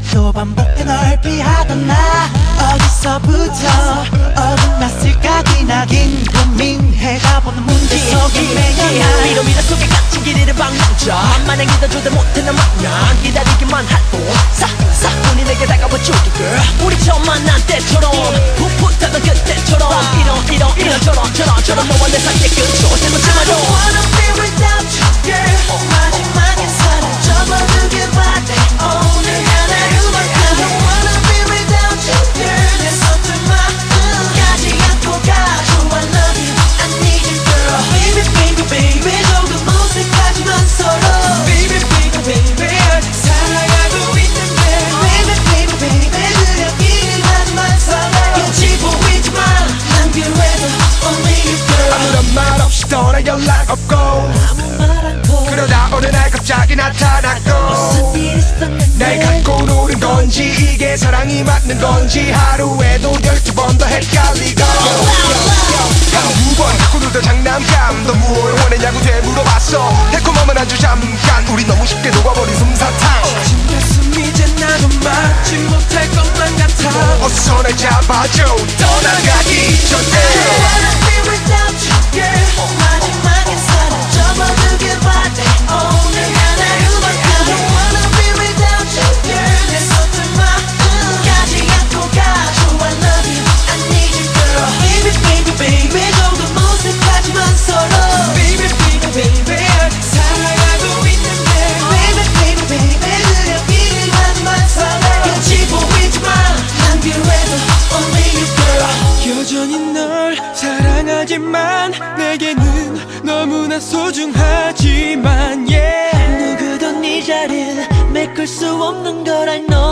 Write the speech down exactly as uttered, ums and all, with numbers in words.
또 반복해 널 피하던 나 어디서부터 어긋났을까 기나긴 고민해가 보는 문제 속에 매여 미로 미로 속에 갇힌 길이를 방랑쳐 만만해 믿어줘도 못해 난 망냥 기다리기만 할뿐 싹싹 눈이 내게 다가와 줄게 girl 우리 처음 만난 때처럼 풋풋하던 그때처럼 이런 이런 이런 저런 저런 저런 너와 내 사이의 끝으로 세번째 말로 I don't wanna be without you girl 마지막에 사랑 접어두길 바래 오늘 하나로만 I don't wanna be without you girl 내 서툰 마음까지 안고 가 I love you I need you girl baby baby baby 조금 어색하지만 서로 baby baby baby 사랑하고 있는데 baby baby baby 그려기는 하지만 설레 눈치 보이지만 난 필요해서 only you girl 아무런 말 없이 떠나 연락 없고 아무 말 않고 그러다 어느 날 갑자기 나타났고 무슨 일 있었는데 날 갖고 노는 건지 이게 사랑이 맞는 건지 하루에도 열두 번 더 헷갈리고 한 두 번 갖고 놀던 장난감 너 뭘 원했냐고 되물어봤어 달콤함은 아주 잠깐 우리 너무 쉽게 녹아버린 솜사탕 가슴 이제 나도 막지 못할 것만 같아 어서 날 잡아줘 떠나가기 전에 I don't wanna be without you girl 마지막에 사랑 접어두길 바래 오늘 하나로만 I don't wanna be without you girl 내 서툰 마음까지 안고 가줘 I love you I need you girl baby baby baby 조금 어색하지만 서로 baby baby baby 사랑하고 있는데 baby baby baby 그려기는 하지만 설레 눈치 보이지만 난 필요해서 only you girl 여전히 널 사랑하지만 내게는 너무나 소중하지만 yeah 누구도 네 자리를 메꿀 수 없는 걸 I know